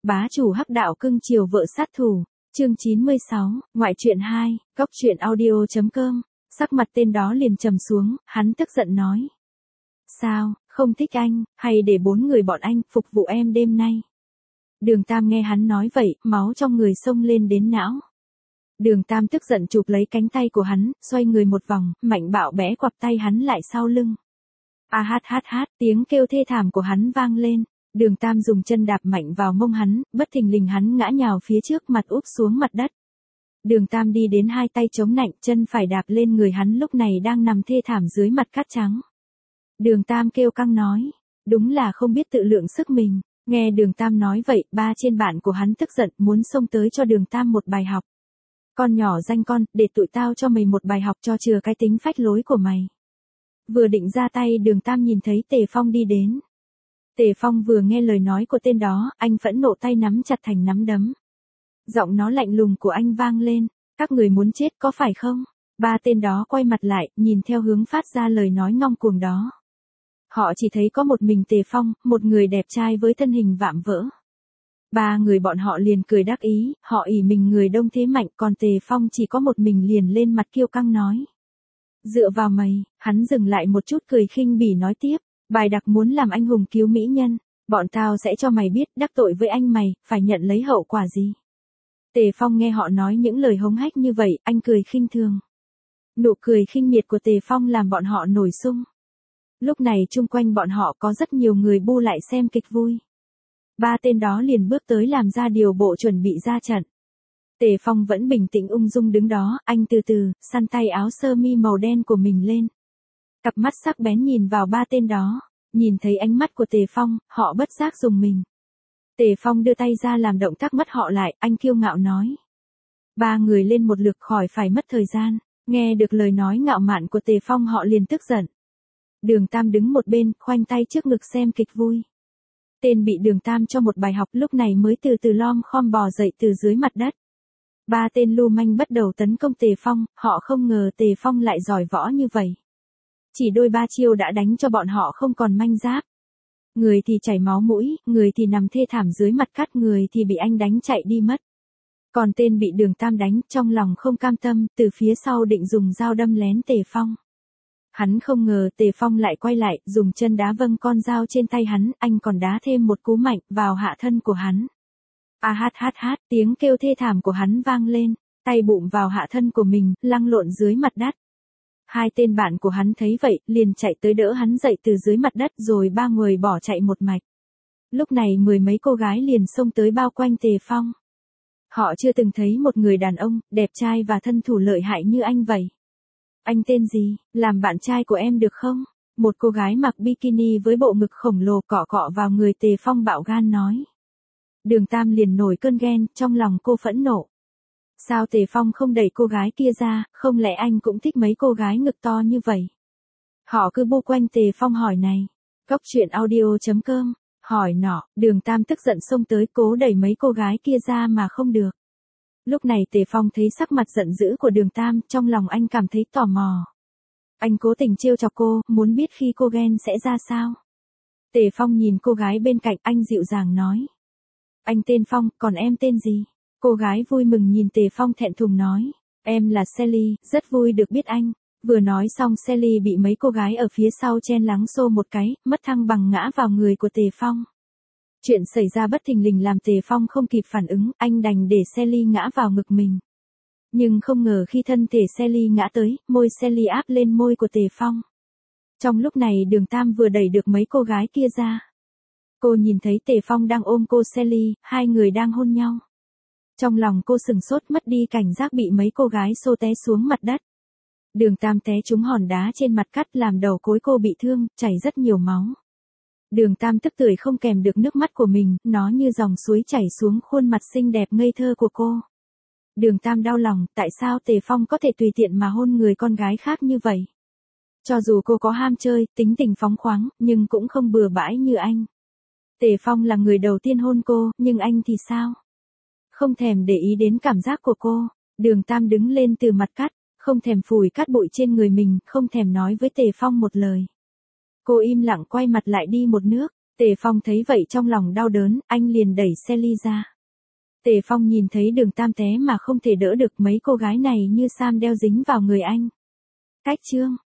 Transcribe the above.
Bá chủ hắc đạo cưng chiều vợ sát thủ, chương 96, ngoại truyện 2, góc truyện audio.com, sắc mặt tên đó liền trầm xuống, hắn tức giận nói. Sao, không thích anh, hay để 4 người bọn anh phục vụ em đêm nay? Đường Tam nghe hắn nói vậy, máu trong người xông lên đến não. Đường Tam tức giận chụp lấy cánh tay của hắn, xoay người một vòng, mạnh bạo bẽ quặp tay hắn lại sau lưng. A hát hát hát, tiếng kêu thê thảm của hắn vang lên. Đường Tam dùng chân đạp mạnh vào mông hắn, bất thình lình hắn ngã nhào phía trước mặt úp xuống mặt đất. Đường Tam đi đến hai tay chống nạnh, chân phải đạp lên người hắn lúc này đang nằm thê thảm dưới mặt cát trắng. Đường Tam kêu căng nói, đúng là không biết tự lượng sức mình. Nghe Đường Tam nói vậy, ba trên bạn của hắn tức giận muốn xông tới cho Đường Tam một bài học. Con nhỏ danh con, để tụi tao cho mày một bài học cho chừa cái tính phách lối của mày. Vừa định ra tay Đường Tam nhìn thấy Tề Phong đi đến. Tề Phong vừa nghe lời nói của tên đó, anh phẫn nộ tay nắm chặt thành nắm đấm. Giọng nó lạnh lùng của anh vang lên, các người muốn chết có phải không? Ba tên đó quay mặt lại, nhìn theo hướng phát ra lời nói ngông cuồng đó. Họ chỉ thấy có một mình Tề Phong, một người đẹp trai với thân hình vạm vỡ. Ba người bọn họ liền cười đắc ý, họ ỷ mình người đông thế mạnh, còn Tề Phong chỉ có một mình liền lên mặt kiêu căng nói. Dựa vào mày, hắn dừng lại một chút cười khinh bỉ nói tiếp, bài đặc muốn làm anh hùng cứu mỹ nhân, bọn tao sẽ cho mày biết đắc tội với anh mày, phải nhận lấy hậu quả gì. Tề Phong nghe họ nói những lời hống hách như vậy, anh cười khinh thường. Nụ cười khinh miệt của Tề Phong làm bọn họ nổi sung. Lúc này chung quanh bọn họ có rất nhiều người bu lại xem kịch vui. Ba tên đó liền bước tới làm ra điều bộ chuẩn bị ra trận. Tề Phong vẫn bình tĩnh ung dung đứng đó, anh từ từ, săn tay áo sơ mi màu đen của mình lên. Cặp mắt sắc bén nhìn vào ba tên đó, nhìn thấy ánh mắt của Tề Phong, họ bất giác rùng mình. Tề Phong đưa tay ra làm động tác mất họ lại, anh kiêu ngạo nói. Ba người lên một lượt khỏi phải mất thời gian, nghe được lời nói ngạo mạn của Tề Phong họ liền tức giận. Đường Tam đứng một bên, khoanh tay trước ngực xem kịch vui. Tên bị Đường Tam cho một bài học lúc này mới từ từ lom khom bò dậy từ dưới mặt đất. Ba tên lưu manh bắt đầu tấn công Tề Phong, họ không ngờ Tề Phong lại giỏi võ như vậy. Chỉ đôi ba chiêu đã đánh cho bọn họ không còn manh giáp. Người thì chảy máu mũi, người thì nằm thê thảm dưới mặt cát, người thì bị anh đánh chạy đi mất. Còn tên bị Đường Tam đánh, trong lòng không cam tâm, từ phía sau định dùng dao đâm lén Tề Phong. Hắn không ngờ Tề Phong lại quay lại, dùng chân đá vâng con dao trên tay hắn, anh còn đá thêm một cú mạnh vào hạ thân của hắn. A hát hát hát, tiếng kêu thê thảm của hắn vang lên, tay bụm vào hạ thân của mình, lăn lộn dưới mặt đất. Hai tên bạn của hắn thấy vậy, liền chạy tới đỡ hắn dậy từ dưới mặt đất rồi ba người bỏ chạy một mạch. Lúc này 10 mấy cô gái liền xông tới bao quanh Tề Phong. Họ chưa từng thấy một người đàn ông, đẹp trai và thân thủ lợi hại như anh vậy. Anh tên gì, làm bạn trai của em được không? Một cô gái mặc bikini với bộ ngực khổng lồ cọ cọ vào người Tề Phong bạo gan nói. Đường Tam liền nổi cơn ghen, trong lòng cô phẫn nộ. Sao Tề Phong không đẩy cô gái kia ra, không lẽ anh cũng thích mấy cô gái ngực to như vậy? Họ cứ bu quanh Tề Phong hỏi này. Góc truyện audio.com, hỏi nọ, Đường Tam tức giận xông tới cố đẩy mấy cô gái kia ra mà không được. Lúc này Tề Phong thấy sắc mặt giận dữ của Đường Tam, trong lòng anh cảm thấy tò mò. Anh cố tình trêu chọc cô, muốn biết khi cô ghen sẽ ra sao. Tề Phong nhìn cô gái bên cạnh, anh dịu dàng nói. Anh tên Phong, còn em tên gì? Cô gái vui mừng nhìn Tề Phong thẹn thùng nói. Em là Sally, rất vui được biết anh. Vừa nói xong Sally bị mấy cô gái ở phía sau chen lắng xô một cái, mất thăng bằng ngã vào người của Tề Phong. Chuyện xảy ra bất thình lình làm Tề Phong không kịp phản ứng, anh đành để Sally ngã vào ngực mình. Nhưng không ngờ khi thân thể Sally ngã tới, môi Sally áp lên môi của Tề Phong. Trong lúc này Đường Tam vừa đẩy được mấy cô gái kia ra. Cô nhìn thấy Tề Phong đang ôm cô Sally, hai người đang hôn nhau. Trong lòng cô sừng sốt mất đi cảnh giác bị mấy cô gái xô té xuống mặt đất. Đường Tam té trúng hòn đá trên mặt cát làm đầu gối cô bị thương, chảy rất nhiều máu. Đường Tam tức tưởi không kèm được nước mắt của mình, nó như dòng suối chảy xuống khuôn mặt xinh đẹp ngây thơ của cô. Đường Tam đau lòng, tại sao Tề Phong có thể tùy tiện mà hôn người con gái khác như vậy? Cho dù cô có ham chơi, tính tình phóng khoáng, nhưng cũng không bừa bãi như anh. Tề Phong là người đầu tiên hôn cô, nhưng anh thì sao? Không thèm để ý đến cảm giác của cô, Đường Tam đứng lên từ mặt cát, không thèm phủi cát bụi trên người mình, không thèm nói với Tề Phong một lời. Cô im lặng quay mặt lại đi một nước, Tề Phong thấy vậy trong lòng đau đớn, anh liền đẩy xe ly ra. Tề Phong nhìn thấy Đường Tam té mà không thể đỡ được, mấy cô gái này như Sam đeo dính vào người anh. Cách chương